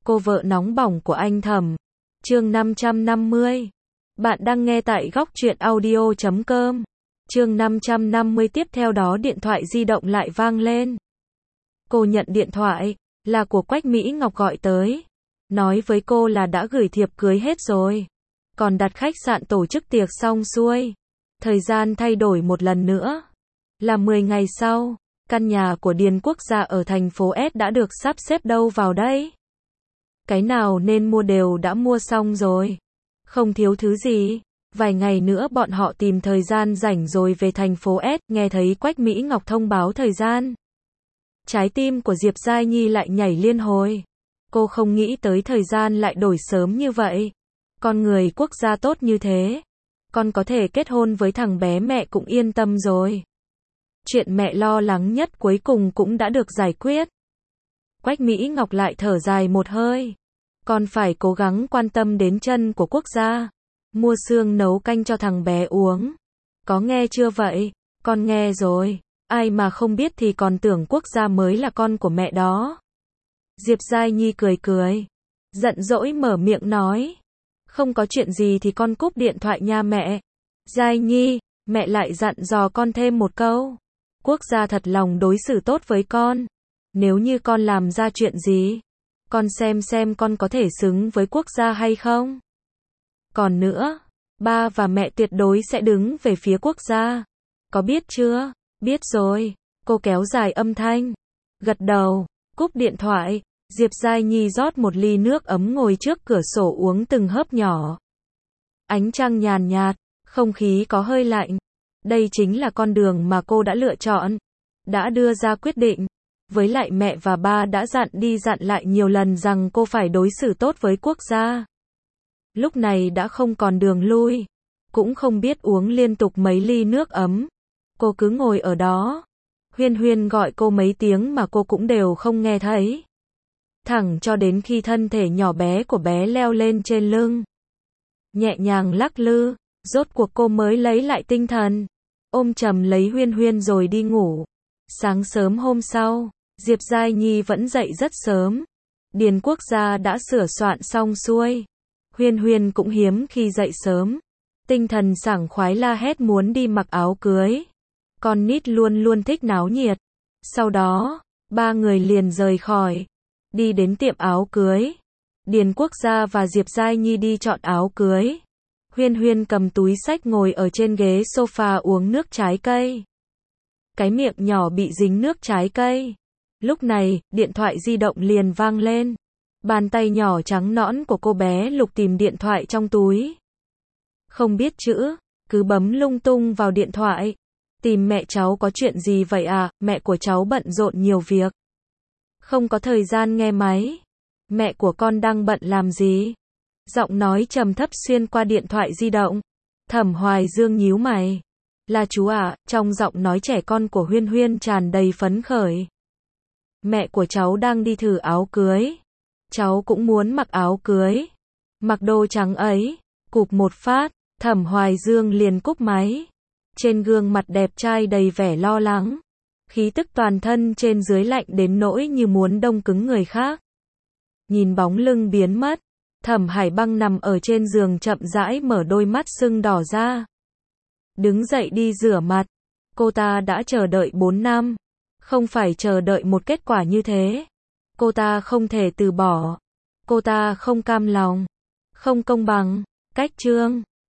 cô vợ nóng bỏng của anh Thẩm. Chương 550. Bạn đang nghe tại góc truyện audio.com. Chương 550 tiếp theo đó điện thoại di động lại vang lên. Cô nhận điện thoại, là của Quách Mỹ Ngọc gọi tới. Nói với cô là đã gửi thiệp cưới hết rồi. Còn đặt khách sạn tổ chức tiệc xong xuôi. Thời gian thay đổi một lần nữa. Là 10 ngày sau, căn nhà của Điền Quốc gia ở thành phố S đã được sắp xếp đâu vào đây. Cái nào nên mua đều đã mua xong rồi. Không thiếu thứ gì. Vài ngày nữa bọn họ tìm thời gian rảnh rồi về thành phố S, nghe thấy Quách Mỹ Ngọc thông báo thời gian. Trái tim của Diệp Giai Nhi lại nhảy liên hồi. Cô không nghĩ tới thời gian lại đổi sớm như vậy. Con người Quốc gia tốt như thế. Con có thể kết hôn với thằng bé mẹ cũng yên tâm rồi. Chuyện mẹ lo lắng nhất cuối cùng cũng đã được giải quyết. Quách Mỹ Ngọc lại thở dài một hơi. Con phải cố gắng quan tâm đến chân của Quốc gia. Mua xương nấu canh cho thằng bé uống. Có nghe chưa vậy? Con nghe rồi. Ai mà không biết thì còn tưởng Quốc gia mới là con của mẹ đó. Diệp Giai Nhi cười cười. Giận dỗi mở miệng nói. Không có chuyện gì thì con cúp điện thoại nha mẹ. Giai Nhi, mẹ lại dặn dò con thêm một câu. Quốc gia thật lòng đối xử tốt với con. Nếu như con làm ra chuyện gì, con xem con có thể xứng với Quốc gia hay không. Còn nữa, ba và mẹ tuyệt đối sẽ đứng về phía Quốc gia. Có biết chưa? Biết rồi. Cô kéo dài âm thanh. Gật đầu, cúp điện thoại. Diệp Giai Nhi rót một ly nước ấm ngồi trước cửa sổ uống từng hớp nhỏ. Ánh trăng nhàn nhạt, không khí có hơi lạnh. Đây chính là con đường mà cô đã lựa chọn. Đã đưa ra quyết định. Với lại mẹ và ba đã dặn đi dặn lại nhiều lần rằng cô phải đối xử tốt với Quốc gia. Lúc này đã không còn đường lui. Cũng không biết uống liên tục mấy ly nước ấm. Cô cứ ngồi ở đó. Huyên Huyên gọi cô mấy tiếng mà cô cũng đều không nghe thấy. Thẳng cho đến khi thân thể nhỏ bé của bé leo lên trên lưng. Nhẹ nhàng lắc lư, rốt cuộc cô mới lấy lại tinh thần. Ôm chầm lấy Huyên Huyên rồi đi ngủ. Sáng sớm hôm sau, Diệp Giai Nhi vẫn dậy rất sớm. Điền Quốc gia đã sửa soạn xong xuôi. Huyên Huyên cũng hiếm khi dậy sớm. Tinh thần sảng khoái la hét muốn đi mặc áo cưới. Con nít luôn luôn thích náo nhiệt. Sau đó, ba người liền rời khỏi. Đi đến tiệm áo cưới. Điền Quốc gia và Diệp Giai Nhi đi chọn áo cưới. Huyên Huyên cầm túi xách ngồi ở trên ghế sofa uống nước trái cây. Cái miệng nhỏ bị dính nước trái cây. Lúc này, điện thoại di động liền vang lên. Bàn tay nhỏ trắng nõn của cô bé lục tìm điện thoại trong túi. Không biết chữ, cứ bấm lung tung vào điện thoại. Tìm mẹ cháu có chuyện gì vậy à, mẹ của cháu bận rộn nhiều việc. Không có thời gian nghe máy. Mẹ của con đang bận làm gì? Giọng nói trầm thấp xuyên qua điện thoại di động. Thẩm Hoài Dương nhíu mày. Là chú à, trong giọng nói trẻ con của Huyên Huyên tràn đầy phấn khởi. Mẹ của cháu đang đi thử áo cưới. Cháu cũng muốn mặc áo cưới. Mặc đồ trắng ấy. Cụp một phát, Thẩm Hoài Dương liền cúp máy. Trên gương mặt đẹp trai đầy vẻ lo lắng. Khí tức toàn thân trên dưới lạnh đến nỗi như muốn đông cứng người khác. Nhìn bóng lưng biến mất, Thẩm Hải Băng nằm ở trên giường chậm rãi mở đôi mắt sưng đỏ ra. Đứng dậy đi rửa mặt. Cô ta đã chờ đợi 4 năm. Không phải chờ đợi một kết quả như thế. Cô ta không thể từ bỏ. Cô ta không cam lòng. Không công bằng. Cách chương